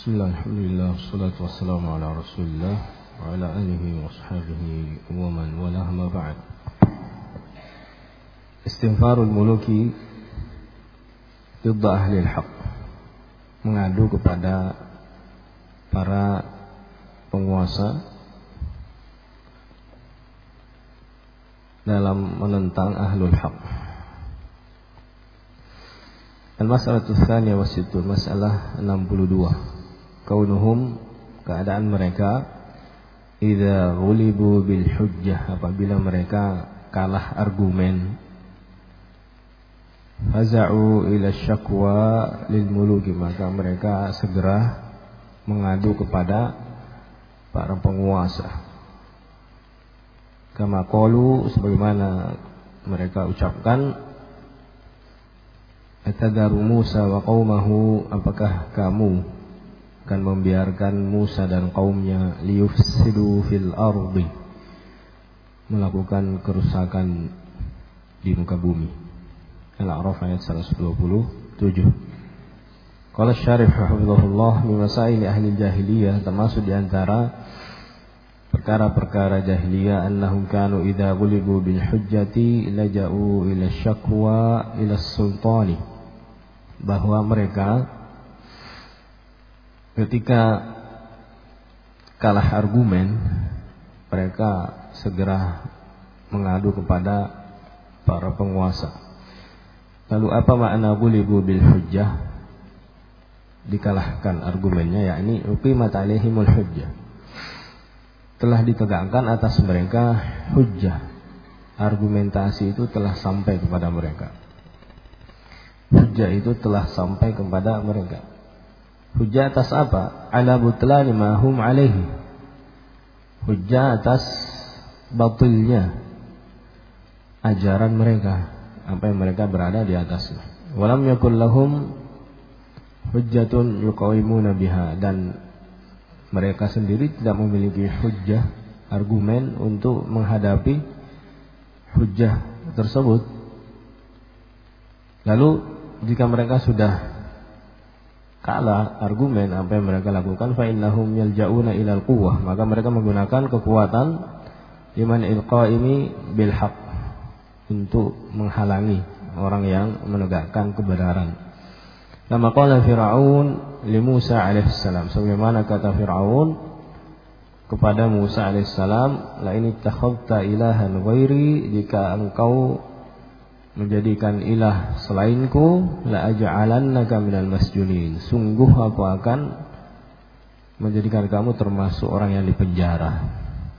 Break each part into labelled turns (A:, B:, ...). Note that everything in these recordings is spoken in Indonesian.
A: Bismillah, alhamdulillah, wassalatu wassalamu ala rasulillah wa ala alihi wa sahbihi wa man walah ma ba'd. Istighfarul muluki didda ahli al-haq, mengadu kepada para penguasa dalam menentang ahlul haq. Al-mas'alatu tsaniyah wa sittun, masalah 62. Kaunuhum, keadaan mereka, idza ghulibu bil hujjah, apabila mereka kalah argumen, faza'u ila syakwa lil muluki, maka mereka segera mengadu kepada para penguasa. Kama qalu, sebagaimana mereka ucapkan, atadaru Musa wa qaumahu, apakah kamu akan membiarkan Musa dan kaumnya liyufsidu fil ardi, melakukan kerusakan di muka bumi. Al-A'raf ayat 127. Qala Syarih hafizahullah, min masail ahli jahiliyah, termasuk di antara perkara-perkara jahiliyah, annahum kanu idza ghulibu bil hujjati laja'u ila syakwa ila sultani, bahwa mereka ketika kalah argumen, mereka segera mengadu kepada para penguasa. Lalu apa makna ghulibu bil hujjah? Dikalahkan argumennya, yakni uqimat alaihimul hujjah, telah ditegakkan atas mereka hujjah, argumentasi itu telah sampai kepada mereka. Hujjah itu telah sampai kepada mereka. Hujjah atas apa? Ala butlani ma hum alaihi. Hujjah atas batilnya ajaran mereka, apa yang mereka berada di atasnya. Walam yakul lahum hujjatun yuqawimuna biha, dan mereka sendiri tidak memiliki hujjah, argumen untuk menghadapi hujjah tersebut. Lalu jika mereka sudah kalah argumen, apa yang mereka lakukan? Fa innahum yalja'una ilal quwwah, maka mereka menggunakan kekuatan liman ilqa'imi bil haq, untuk menghalangi orang yang menegakkan kebenaran. Kama qala Fir'aun li Musa alaihissalam, sebagaimana kata Fir'aun kepada Musa alaihissalam, la in ittakhadta ilahan ghairi, jika engkau menjadikan ilah selainku, la aj'alannaka minal masjunin, sungguh aku akan menjadikan kamu termasuk orang yang dipenjara.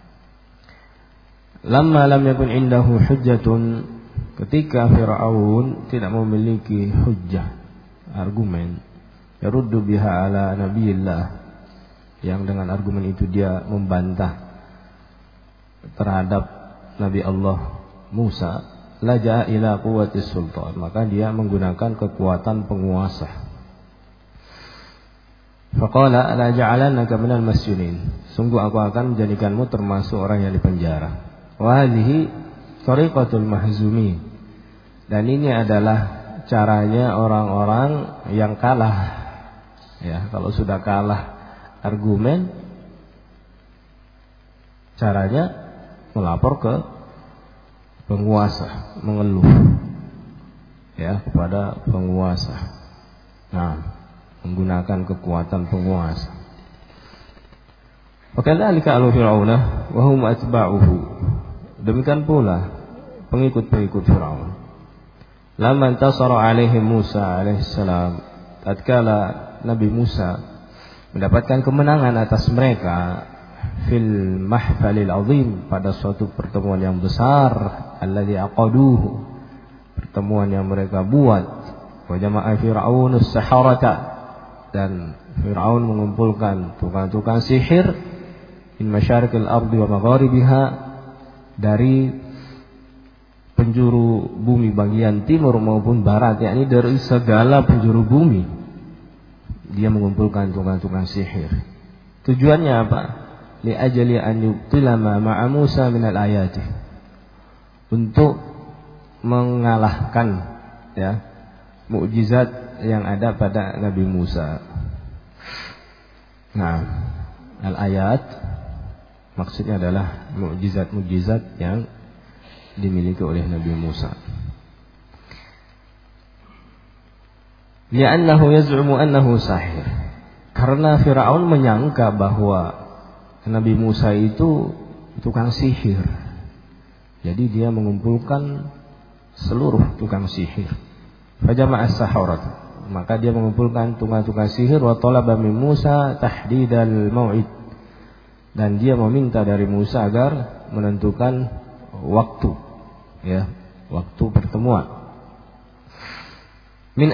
A: Lamma lam yakun indahu hujjatun, ketika Fir'aun tidak memiliki hujjah, argumen, yaruddu biha ala nabiyillah, yang dengan argumen itu dia membantah terhadap Nabi Allah Musa, laja'a ila quwwatis sultan, maka dia menggunakan kekuatan penguasa. Faqala la ja'alannaka minal masjunin, sungguh aku akan menjadikanmu termasuk orang yang dipenjara. Wa hadhihi tariqatul mahzumi, dan ini adalah caranya orang-orang yang kalah. Ya, kalau sudah kalah argumen, caranya melapor ke penguasa, mengeluh ya kepada penguasa. Nah, menggunakan kekuatan penguasa. Wakadzalika alu Fir'auna wa hum atba'uhu, demikian pula pengikut-pengikut Fir'aun. Lamma intasara alaihim Musa alaihissalam, tatkala Nabi Musa mendapatkan kemenangan atas mereka, fil mahfalil azim, pada suatu pertemuan yang besar, alladzi aqaduhu, pertemuan yang mereka buat, wa jama'a fir'aunus saharata, dan Fir'aun mengumpulkan tukang-tukang sihir, min masyariqil ardi wa magharibiha, dari penjuru bumi bagian timur maupun barat, yakni dari segala penjuru bumi dia mengumpulkan tukang-tukang sihir. Tujuannya apa? Li ajli an yubtila ma ma'a Musa min al-ayati, untuk mengalahkan ya mukjizat yang ada pada Nabi Musa. Nah, al-ayat maksudnya adalah mukjizat-mukjizat yang dimiliki oleh Nabi Musa. Li'annahu yaz'umu annahu sahir. Karena Firaun menyangka bahwa Nabi Musa itu tukang sihir. Jadi dia mengumpulkan seluruh tukang sihir. Fajama'as saharat. Maka dia mengumpulkan tukang-tukang sihir wa talaba min Musa tahdidal mau'id. Dan dia meminta dari Musa agar menentukan waktu, ya, waktu pertemuan. Min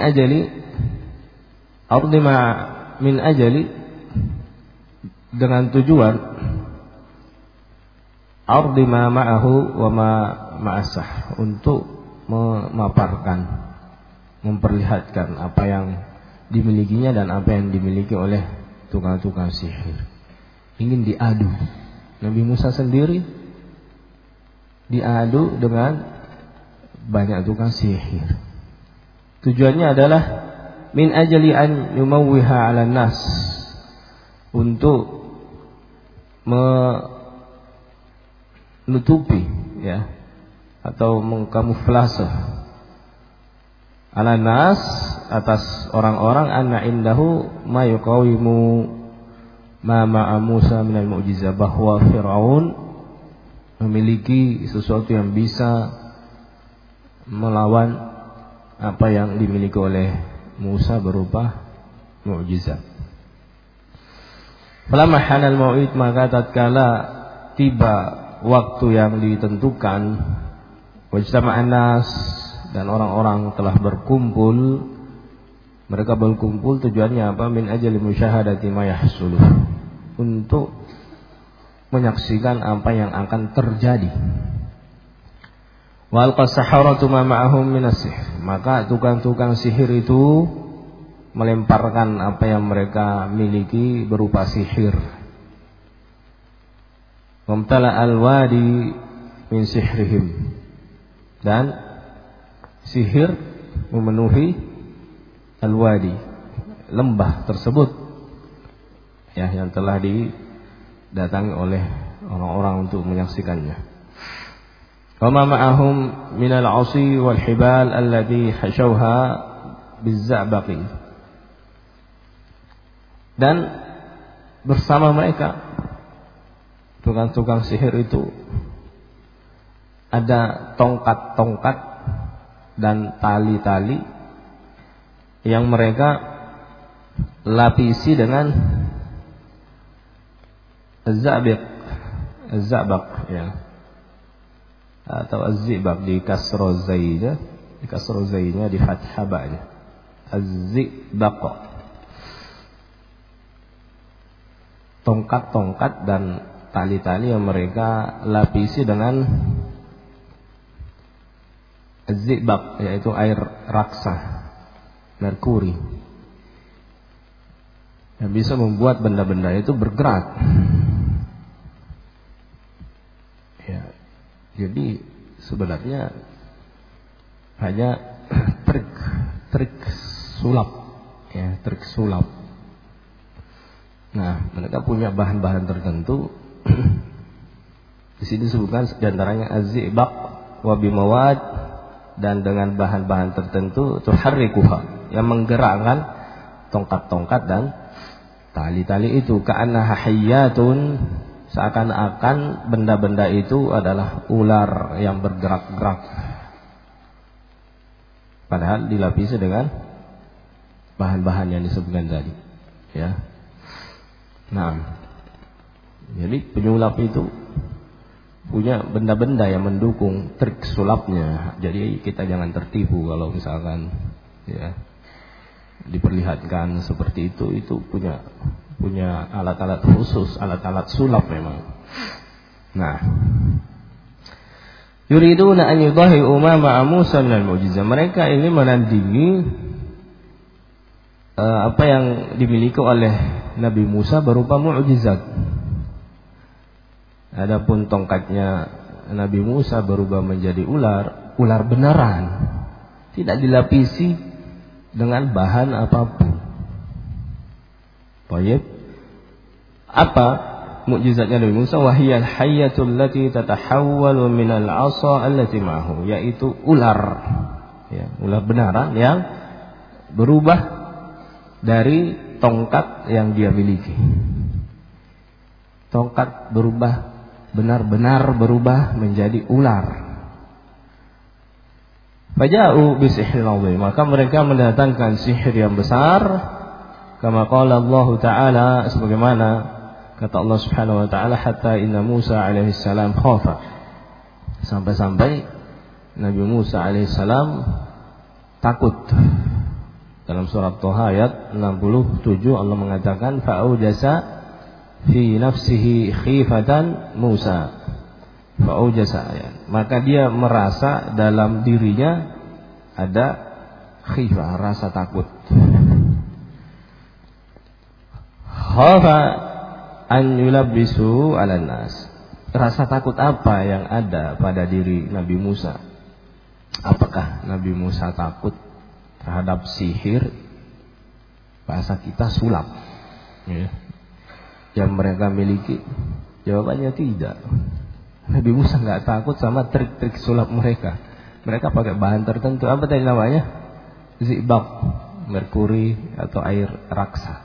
A: ajali dengan tujuan ardi ma ma'ahu wa ma ma'asah, untuk memaparkan, memperlihatkan apa yang dimilikinya dan apa yang dimiliki oleh tukang-tukang sihir. Ingin diadu. Nabi Musa sendiri diadu dengan banyak tukang sihir. Tujuannya adalah min ajli an yumawwiha 'ala nas, untuk menutupi, ya, atau mengkamuflase ala nas, atas orang-orang, anna indahu ma yuqawimu ma ma'a Musa minal mu'jizah, bahwa Firaun memiliki sesuatu yang bisa melawan apa yang dimiliki oleh Musa berupa mukjizat. Falamma hanal mau'id, maka tatkala tiba waktu yang ditentukan, wajtama'an nas, dan orang-orang telah berkumpul. Mereka berkumpul tujuannya apa? Min ajli musyahadati ma yahsulu, untuk menyaksikan apa yang akan terjadi. Wa alqas saharatu ma ma'ahum minas sihr, maka tukang-tukang sihir itu melemparkan apa yang mereka miliki berupa sihir. Wamtala al-wadi min sihrihim, dan sihir memenuhi al-wadi, lembah tersebut, ya, yang telah didatangi oleh orang-orang untuk menyaksikannya. Wa ma ma'ahum min al-'asi wal hibal allati hashawha biz-za'baqi, dan bersama mereka tukang-tukang sihir itu ada tongkat-tongkat dan tali-tali yang mereka lapisi dengan az-za'baq, ya, atau az-zibaq di kasro zainya, di fathah ba'nya, az-zibaq. Tongkat-tongkat dan tali-tali yang mereka lapisi dengan az-zibaq, yaitu air raksa, merkuri, yang bisa membuat benda-benda itu bergerak. Ya, jadi sebenarnya hanya trik sulap, ya, trik sulap. Nah, mereka punya bahan-bahan tertentu. Di sini disebutkan diantaranya az-zibaq wa bimawad, dan dengan bahan-bahan tertentu tuharrikuha, yang menggerakkan tongkat-tongkat dan tali-tali itu, ka'annaha hayyatun, seakan-akan benda-benda itu adalah ular yang bergerak-gerak, padahal dilapisi dengan bahan-bahan yang disebutkan tadi, ya. Nah, jadi penyulap itu punya benda-benda yang mendukung trik sulapnya. Jadi kita jangan tertipu kalau misalkan, ya, diperlihatkan seperti itu punya alat-alat khusus, alat-alat sulap memang. Nah, yuriduna an yudahi'u ma ma'a Musa minal mu'jizah, mereka ini menandingi apa yang dimiliki oleh Nabi Musa berupa mukjizat. Adapun tongkatnya Nabi Musa berubah menjadi ular beneran, tidak dilapisi dengan bahan apapun. Baik. Apa mukjizatnya Nabi Musa? Wahiyal hayyatul lati tatahawwalu minal 'asa allati ma'ahu, yaitu ular, ya, ular benaran yang berubah dari tongkat yang dia miliki. Tongkat berubah, benar-benar berubah menjadi ular. Faja'u bisihrin 'azim, maka mereka mendatangkan sihir yang besar, kama qala Allah Ta'ala, sebagaimana kata Allah Subhanahu wa taala, hatta inna Musa alaihi salam khafa, sampai-sampai Nabi Musa alaihi salam takut. Dalam surat Thaha ayat 67 Allah mengatakan fa'aujasa fi nafsihi khifatan Musa. Fa'aujasa, maka dia merasa dalam dirinya ada khifah, rasa takut. Khafa an yulabbisu 'alan nas. Rasa takut apa yang ada pada diri Nabi Musa? Apakah Nabi Musa takut terhadap sihir, bahasa kita sulap, ya, yang mereka miliki? Jawabannya tidak. Nabi Musa nggak takut sama trik-trik sulap mereka. Mereka pakai bahan tertentu. Apa tadi namanya? Zibab, merkuri atau air raksa.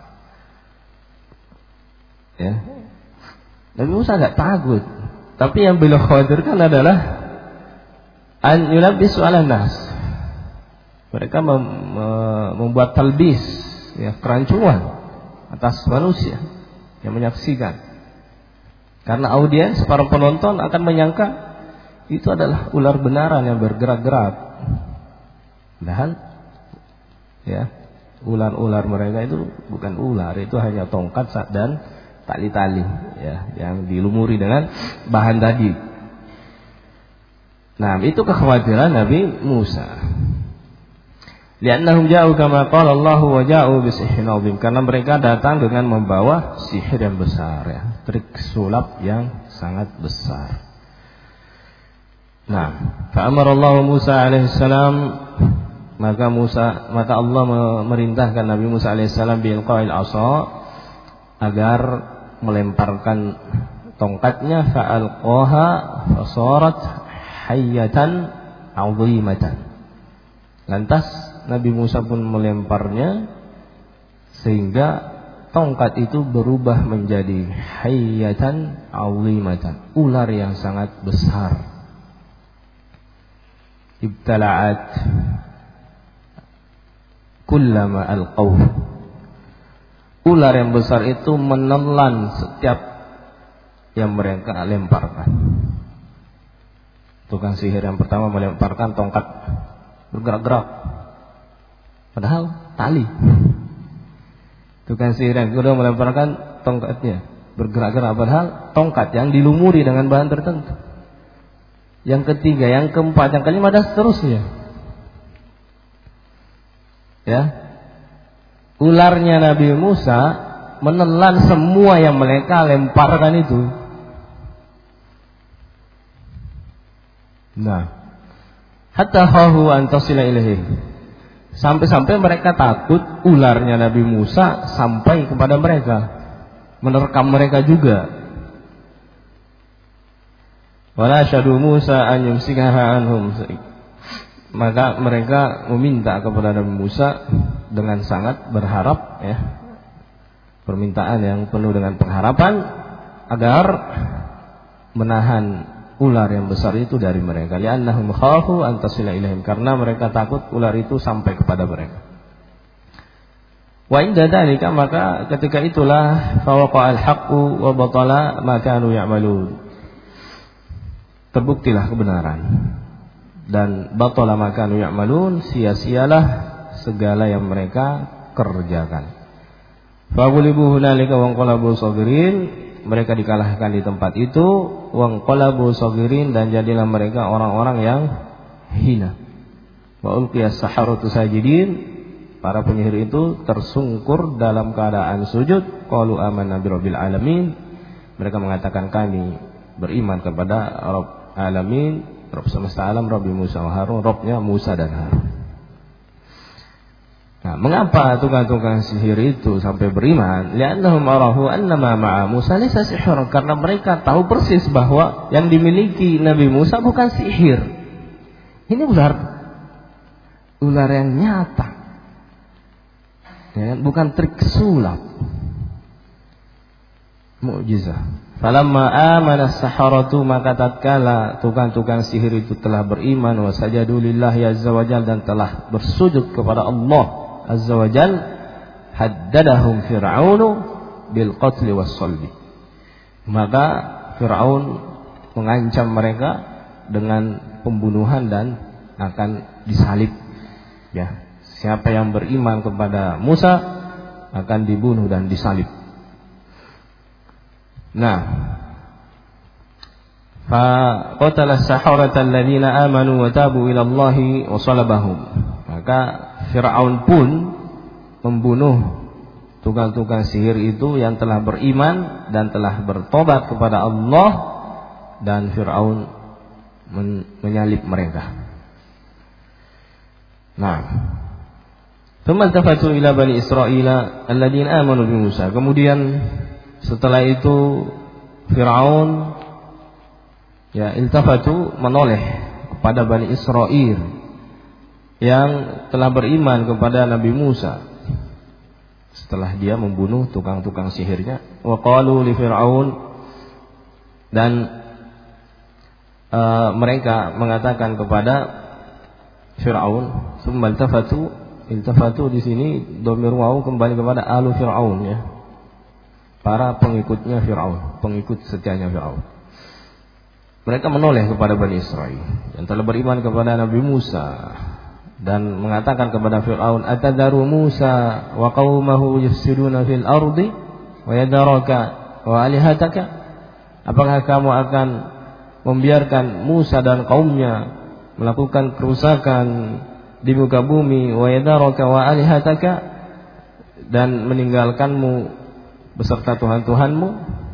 A: Ya. Nabi Musa nggak takut. Tapi yang beliau khawatirkan adalah an yulabbisu 'alan nas. Mereka membuat talbis, ya, kerancuan atas manusia yang menyaksikan. Karena audiens, para penonton akan menyangka itu adalah ular benaran yang bergerak-gerak. Padahal, ya, ular-ular mereka itu bukan ular, itu hanya tongkat dan tali-tali, ya, yang dilumuri dengan bahan tadi. Nah, itu kekhawatiran Nabi Musa. Li'annahum ja'u kama qala Allah wa ja'u bisihrin 'azim, karena mereka datang dengan membawa sihir yang besar, ya, trik sulap yang sangat besar. Nah, fa amara Allah Musa alaihi salam, maka Allah memerintahkan Nabi Musa alaihi salam bil qa'il 'asa, agar melemparkan tongkatnya, fa'alqaha fasarat hayyatan 'azimatan. Lantas Nabi Musa pun melemparnya sehingga tongkat itu berubah menjadi hayyatan 'azimatan, ular yang sangat besar. Ibtala'at kullama alqaw, ular yang besar itu menelan setiap yang mereka lemparkan. Tukang sihir yang pertama melemparkan tongkat, bergerak-gerak, padahal tali. Tukang sihir yang kedua melemparkan tongkatnya, bergerak-gerak, padahal tongkat yang dilumuri dengan bahan tertentu. Yang ketiga, yang keempat, yang kelima, dan seterusnya. Ya, ularnya Nabi Musa menelan semua yang mereka lemparkan itu. Nah, hatta khafu an tasila ilaihi, sampai-sampai mereka takut ularnya Nabi Musa sampai kepada mereka, menerkam mereka juga. Wala syadu Musa an yumsikaha anhum, maka mereka meminta kepada Nabi Musa dengan sangat berharap, ya, permintaan yang penuh dengan pengharapan, agar menahan ular yang besar itu dari mereka. Li'annahum khafu an tasila ilaihim, karena mereka takut ular itu sampai kepada mereka. Wa inda dzalika, maka ketika itulah fawaqa'al haqqu wa batala ma kanu ya'malun, terbuktilah kebenaran dan batala ma kanu ya'malun, sia-sialah segala yang mereka kerjakan. Fagulibu hunalika wa qalabu sagirin, mereka dikalahkan di tempat itu, wanqalabu sagirin, dan jadilah mereka orang-orang yang hina. Wa ulqiyas saharatu sajidin, para penyihir itu tersungkur dalam keadaan sujud. Qalu amanna birabbil alamin, mereka mengatakan kami beriman kepada Rabb alamin, Rabb semesta alam, Rabbi Musa wa Harun, Rabbnya Musa dan Harun. Nah, mengapa tukang-tukang sihir itu sampai beriman? Li'annahum arahu annama ma'a Musa laysa sihr, karena mereka tahu persis bahwa yang dimiliki Nabi Musa bukan sihir. Ini ular yang nyata. Ya, bukan trik sulap. Mukjizah. Falamma amana as-saharatu, maka tatkala tukang-tukang sihir itu telah beriman, wa sajadu lillahi azza wajal, dan telah bersujud kepada Allah azza wajal, haddadahum fir'aunu bil qatl was salbi. Maka Fir'aun mengancam mereka dengan pembunuhan dan akan disalib. Ya, siapa yang beriman kepada Musa akan dibunuh dan disalib. Nah, fa qatala as-saharata alladziina aamanu wa taabu ila Allahi wa salabahum. Maka Fir'aun pun membunuh tukang-tukang sihir itu yang telah beriman dan telah bertobat kepada Allah, dan Fir'aun menyalib mereka. Nah, thumma iltafatu ila bani Israila alladziina aamanu bi Musa. Kemudian setelah itu Fir'aun iltafatu, menoleh kepada Bani Israil yang telah beriman kepada Nabi Musa setelah dia membunuh tukang-tukang sihirnya. Wa qalu li Fir'aun, dan mereka mengatakan kepada Fir'aun, tsumma iltafatu di sini dhamir wawu kembali kepada alu Fir'aun, ya, para pengikutnya Fir'aun, pengikut setianya Fir'aun. Mereka menoleh kepada Bani Israil yang telah beriman kepada Nabi Musa dan mengatakan kepada Fir'aun, atadharu Musa wa qaumahu yufsiduna fil ardi wa yadaraka wa alihataka. Apakah kamu akan membiarkan Musa dan kaumnya melakukan kerusakan di muka bumi, wa yadaraka wa alihataka, dan meninggalkanmu beserta Tuhan-Tuhanmu?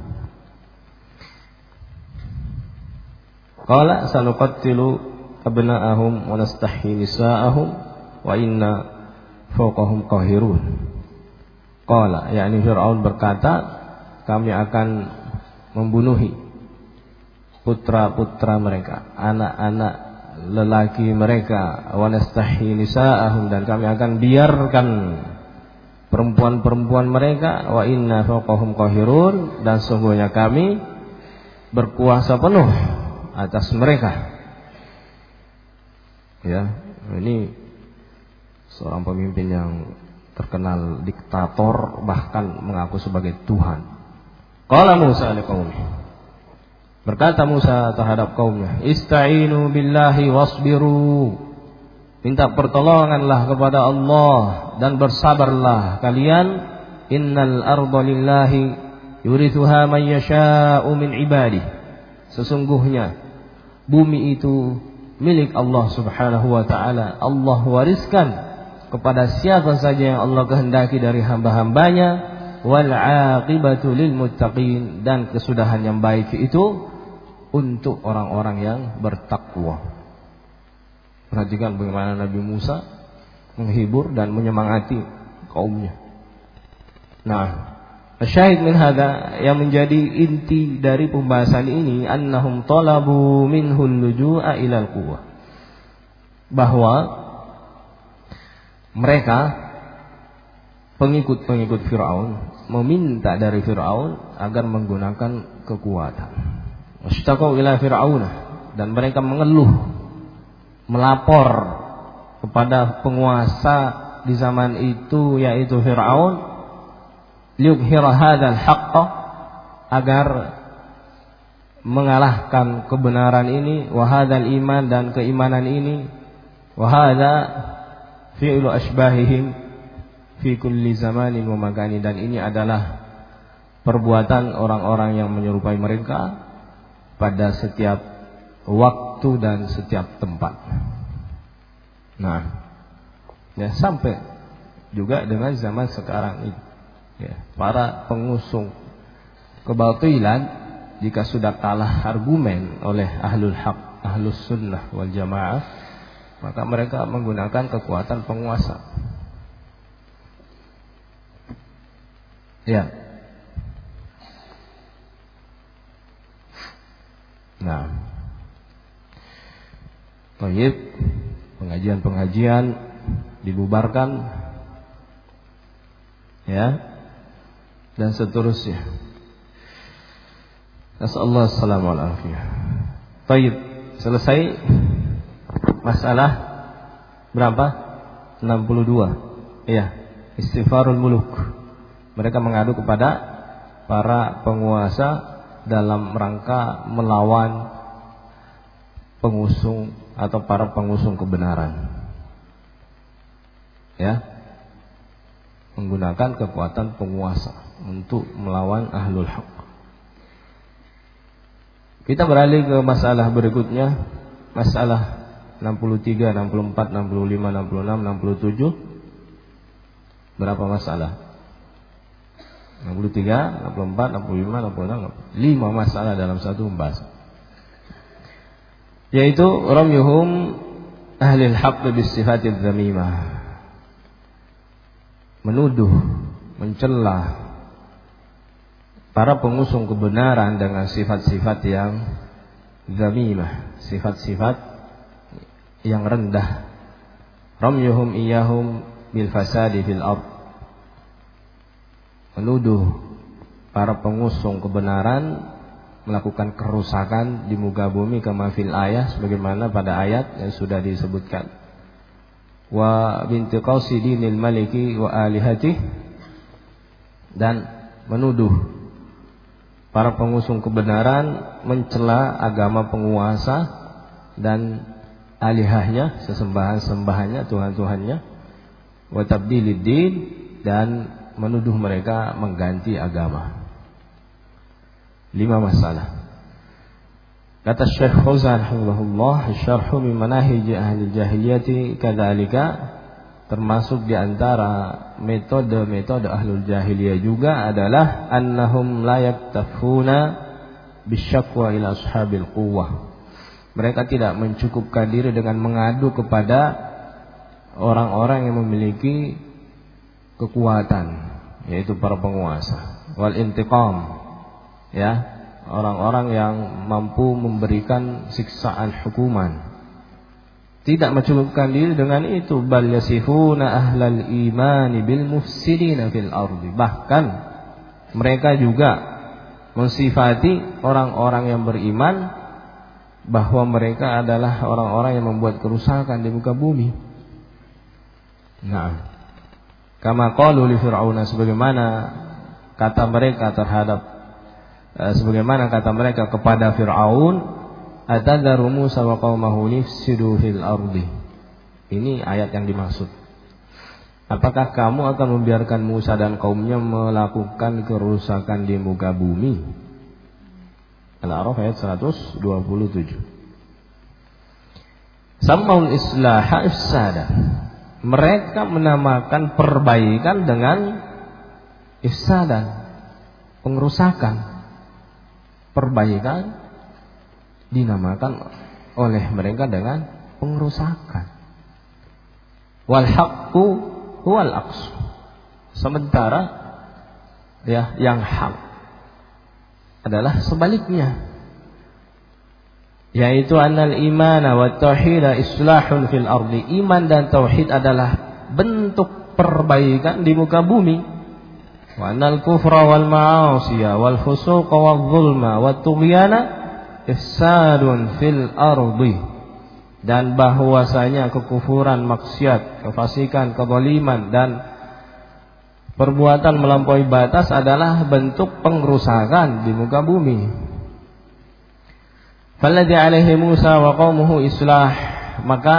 A: Qala sanuqattilu abna'ahum wa nastahyi nisa'ahum wa inna fawqahum qahirun. Qala, yakni Fir'aun berkata, kami akan membunuhi putra-putra mereka, anak-anak lelaki mereka, wa nastahyi nisa'ahum, dan kami akan biarkan perempuan-perempuan mereka, wa inna fawqahum qahirun, dan sungguhnya kami berkuasa penuh atas mereka. Ya, ini seorang pemimpin yang terkenal diktator, bahkan mengaku sebagai Tuhan. Qala Musa liqaumi, berkata Musa terhadap kaumnya, ista'inu billahi wasbiru, minta pertolonganlah kepada Allah dan bersabarlah kalian. Innal arda lillahi yurithuha man yasha'u min ibadihi, sesungguhnya bumi itu milik Allah subhanahu wa ta'ala. Allah wariskan kepada siapa saja yang Allah kehendaki dari hamba-hambanya. Wal aqibatu lil muttaqin, dan kesudahan yang baik itu untuk orang-orang yang bertakwa. Perhatikan bagaimana Nabi Musa menghibur dan menyemangati kaumnya. Nah, syahid min hadza, yang menjadi inti dari pembahasan ini, annahum talabu minhu al-luju'a ila al-quwwah, bahwa mereka pengikut-pengikut Fir'aun meminta dari Fir'aun agar menggunakan kekuatan. Washtaqau ila Fir'aun, dan mereka mengeluh, melapor kepada penguasa di zaman itu, yaitu Fir'aun, liyubhira hadzal haqqa, agar mengalahkan kebenaran ini, wa hadzal iman, dan keimanan ini, wa hadza fi'lu asbahihim fi kulli zamanin wa makani, dan ini adalah perbuatan orang-orang yang menyerupai mereka pada setiap waktu dan setiap tempat. Nah, ya, sampai juga dengan zaman sekarang ini. Ya, para pengusung kebatilan, jika sudah kalah argumen oleh ahlul haq, ahlus sunnah wal jamaah, maka mereka menggunakan kekuatan penguasa. Ya. Nah. Baik, pengajian-pengajian dibubarkan, ya, dan seterusnya. Nasallahu alaihi wasallam. Baik, selesai masalah berapa? 62. Iya, istighfarul muluk. Mereka mengadu kepada para penguasa dalam rangka melawan pengusung atau para pengusung kebenaran. Ya. Menggunakan kekuatan penguasa untuk melawan ahlul haq. Kita beralih ke masalah berikutnya, masalah 63, 64, 65, 66, 67. Berapa masalah? 63, 64, 65, 66. 5 masalah dalam satu pembahasan. Yaitu ramyuhum ahlil haqq bis sifatil dzamimah. Menuduh, mencela para pengusung kebenaran dengan sifat-sifat yang dzamimah, sifat-sifat yang rendah. Ramyuhum iyahum bil fasadi fil ardh. Menuduh para pengusung kebenaran melakukan kerusakan di muka bumi kama fil ayat, sebagaimana pada ayat yang sudah disebutkan. Wa bintiqasi dinil maliki wa alihatih, dan menuduh para pengusung kebenaran mencela agama penguasa dan alihahnya, sesembahan-sembahannya, tuhan-tuhannya. Wa tabdilid din, dan menuduh mereka mengganti agama. 5 masalah. Kata Syekh Fauzan rahimahullah, syarhu min manahij ahli jahiliyati kadzalika, termasuk di antara metode-metode ahlul jahiliyah juga adalah annahum la yaktafuna bisyakwa ila ashabil quwwah. Mereka tidak mencukupkan diri dengan mengadu kepada orang-orang yang memiliki kekuatan, yaitu para penguasa. Wal intiqam, ya, orang-orang yang mampu memberikan siksaan hukuman. Tidak mencukupkan diri dengan itu, bal yasifuna ahlal imani bil mufsidina fil ardi. Bahkan mereka juga mensifati orang-orang yang beriman bahwa mereka adalah orang-orang yang membuat kerusakan di muka bumi. Nah, kama qalu li fir'aun, sebagaimana kata mereka kepada Fir'aun, atadharu Musa wa qaumahu lifsidu fil ardi. Ini ayat yang dimaksud. Apakah kamu akan membiarkan Musa dan kaumnya melakukan kerusakan di muka bumi? Al-A'raf ayat 127. Sammaul islaha ifsada. Mereka menamakan perbaikan dengan ifsadan, pengerusakan. Perbaikan dinamakan oleh mereka dengan pengerusakan. Wal haqqu huwal aqs. Sementara ya, yang hak adalah sebaliknya, yaitu annal imana wa tauhida islahun fil ardi. Iman dan tauhid adalah bentuk perbaikan di muka bumi. Wa annal kufra wal ma'asiya wal fusuqa wal zulma wat tughyana ifsadun fil ardi. Dan bahwasanya kekufuran, maksiat, kefasikan, kezaliman dan perbuatan melampaui batas adalah bentuk pengrusakan di muka bumi. Falladhi alaihi Musa wa qaumuhu islah, maka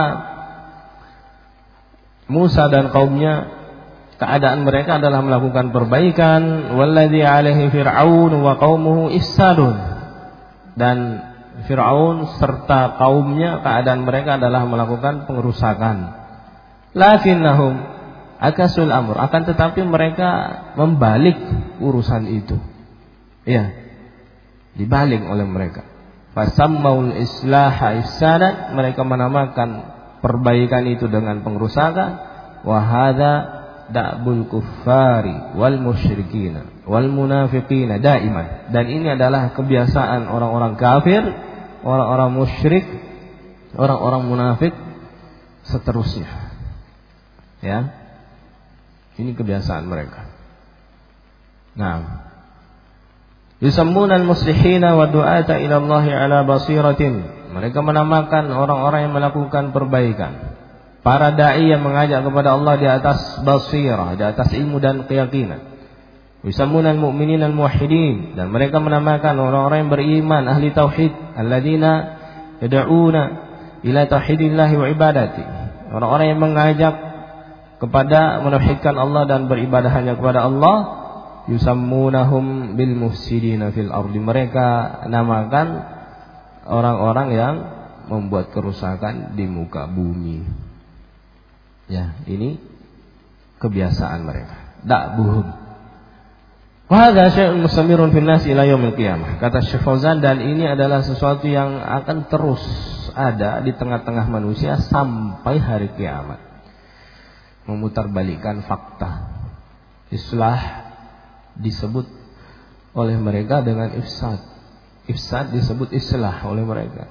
A: Musa dan kaumnya, keadaan mereka adalah melakukan perbaikan. Walladhi alaihi Fir'aun wa qaumuhu ifsadun, dan Fir'aun serta kaumnya, keadaan mereka adalah melakukan pengerusakan. Lakinnahum akasul amr, akan tetapi mereka membalik urusan itu. Ya, dibalik oleh mereka. Fasammaul islaha ifsadan, mereka menamakan perbaikan itu dengan pengerusakan. Wa hadza, da'bul kuffari wal musyrikina wal munafiqina daiman. Dan ini adalah kebiasaan orang-orang kafir, orang-orang musyrik, orang-orang munafik seterusnya. Ya. Ini kebiasaan mereka. Nah, yusammuna al-muslihina wa du'ata ila Allah ala basiratin. Mereka menamakan orang-orang yang melakukan perbaikan, para dai yang mengajak kepada Allah di atas basirah, di atas ilmu dan keyakinan. Yusammuna al-mu'minina al-muwahhidin, dan mereka menamakan orang-orang yang beriman, ahli tauhid, alladzina yad'una ila tauhidillahi wa ibadati. Orang-orang yang mengajak kepada menauhidkan Allah dan beribadah hanya kepada Allah. Yusammunahum bil mufsidina fil ardi. Mereka namakan orang-orang yang membuat kerusakan di muka bumi. Ya, ini kebiasaan mereka. Da'buhum. Wa hadza syai'un mustamirun fil nas ila yaumil qiyamah. Kata Syekh Fauzan, dan ini adalah sesuatu yang akan terus ada di tengah-tengah manusia sampai hari kiamat. Memutarbalikkan fakta. Islah disebut oleh mereka dengan ifsad. Ifsad disebut islah oleh mereka.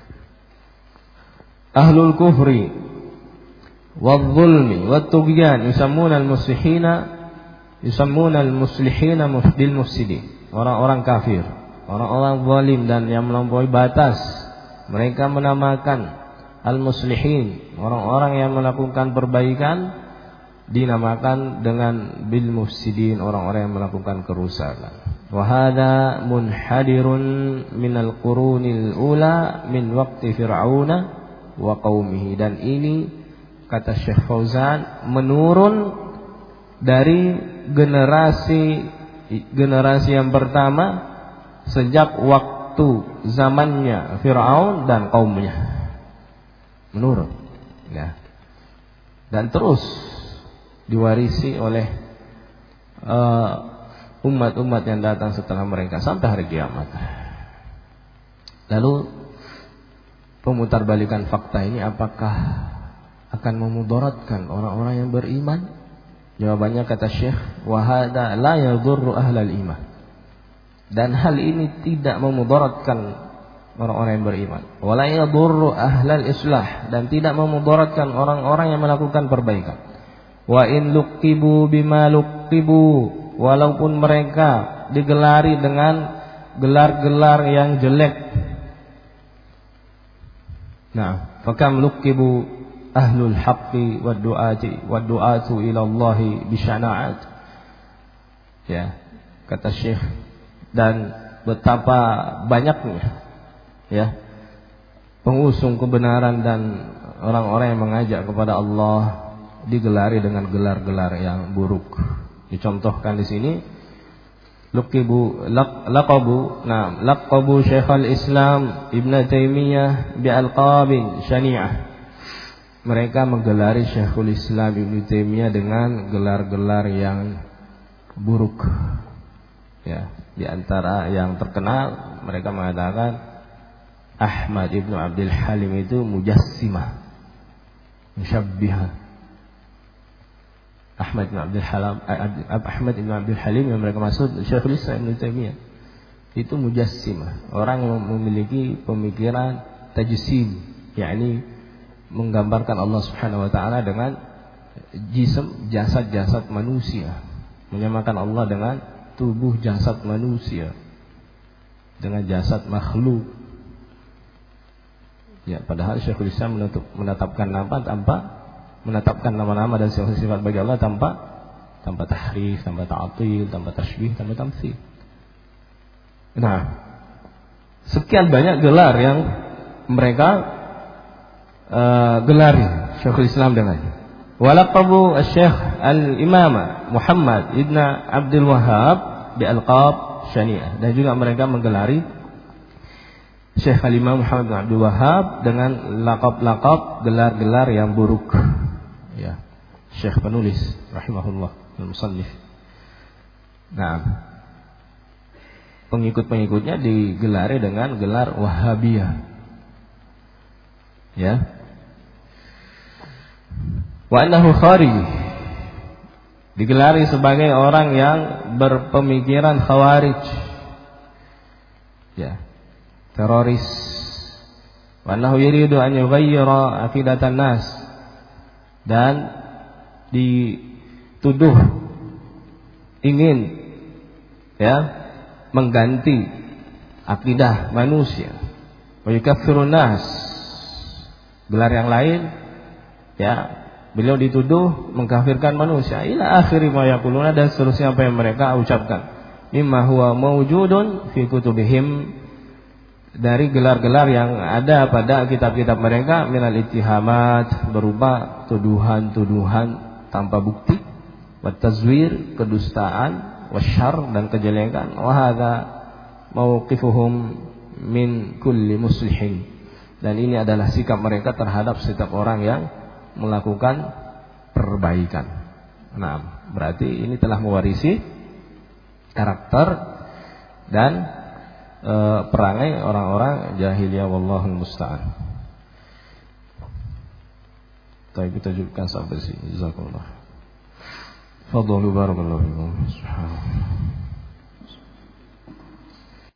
A: Ahlul kufri wadh-dhulmi wat-tughyan yusammuna al-muslihina bil mufsidin. Orang-orang kafir, orang-orang zalim dan yang melampaui batas, mereka menamakan al-muslihin, orang-orang yang melakukan perbaikan, dinamakan dengan bil mufsidin, orang-orang yang melakukan kerusakan. Wa hadza munhadirun minal qurunil ula min waqti fir'auna wa qaumihi. Dan ini kata Syekh Fauzan menurun dari generasi yang pertama sejak waktu zamannya Fir'aun dan kaumnya. Menurun, ya. Dan terus diwarisi oleh umat-umat yang datang setelah mereka sampai hari kiamat. Lalu pemutarbalikan fakta ini apakah akan memudaratkan orang-orang yang beriman? Jawabannya kata Syekh, wa hadza la yadhurru ahlal iman. Dan hal ini tidak memudaratkan orang-orang yang beriman. Wa la yadhurru ahlal islah, dan tidak memudaratkan orang-orang yang melakukan perbaikan. Wa in luqibu bima luqibu, walaupun mereka digelari dengan gelar-gelar yang jelek. Nah, fakam luqibu ahlul haqqi wad du'atu ila Allah bisyanaat. Ya, kata Syekh, dan betapa banyaknya ya pengusung kebenaran dan orang-orang yang mengajak kepada Allah digelari dengan gelar-gelar yang buruk. Dicontohkan di sini laqabu Syekhul Islam Ibn Taimiyah bi alqabin syani'ah. Mereka menggelari Syekhul Islam Ibn Taimiyah dengan gelar-gelar yang buruk. Ya, di antara yang terkenal mereka mengatakan Ahmad Ibn Abdul Halim itu mujassimah, musyabbihah. Ahmad bin Abdul Halim yang mereka maksud Syekhul Islam Ibn Taimiyah itu mujassimah, orang yang memiliki pemikiran tajsim, yakni menggambarkan Allah Subhanahu wa taala dengan jasad-jasad manusia, menyamakan Allah dengan tubuh jasad manusia, dengan jasad makhluk. Ya, padahal Syekhul Islam menetapkan nama-nama dan sifat-sifat bagi Allah tanpa tahrif, tanpa ta'til, tanpa tashbih, tanpa tamtsil. Nah, sekian banyak gelar yang mereka gelari Syekhul Islam dengannya. Walaqabu Syekh Al-Imam Muhammad Ibn Abdul Wahhab bi alqab syani'ah, dan juga mereka menggelari Syekh Al-Imam Muhammad bin Abdul Wahhab dengan laqab-laqab gelar-gelar yang buruk. Ya, Syekh penulis rahimahullah al-musannif. Nah, pengikut-pengikutnya digelari dengan gelar Wahabiyah. Ya. Wa annahu khariji. digelari sebagai orang yang berpemikiran khawarij, ya, teroris. Wa annahu yuridu an yughayyira aqidatan nas, dan dituduh ingin, ya, mengganti akidah manusia. Wa yukaffirun nas, gelar yang lain, ya, beliau dituduh mengkafirkan manusia. Ila akhiri ma yaquluna, dan seterusnya apa yang mereka ucapkan. Mimma huwa mawjudun fi kutubihim, dari gelar-gelar yang ada pada kitab-kitab mereka, minal ittihamat, berupa tuduhan-tuduhan tanpa bukti, wa tazwir, kedustaan, wa syarr, dan kejelekan. Wa hadza mauqifuhum min kulli muslihin, dan ini adalah sikap mereka terhadap setiap orang yang melakukan perbaikan. Nah, berarti ini telah mewarisi karakter dan perangai orang-orang jahiliyah, wallahul musta'an. Baik, kita cukupkan sampai sini. Jazakallah. Fadhlu barakallahu fikum. Subhanallah.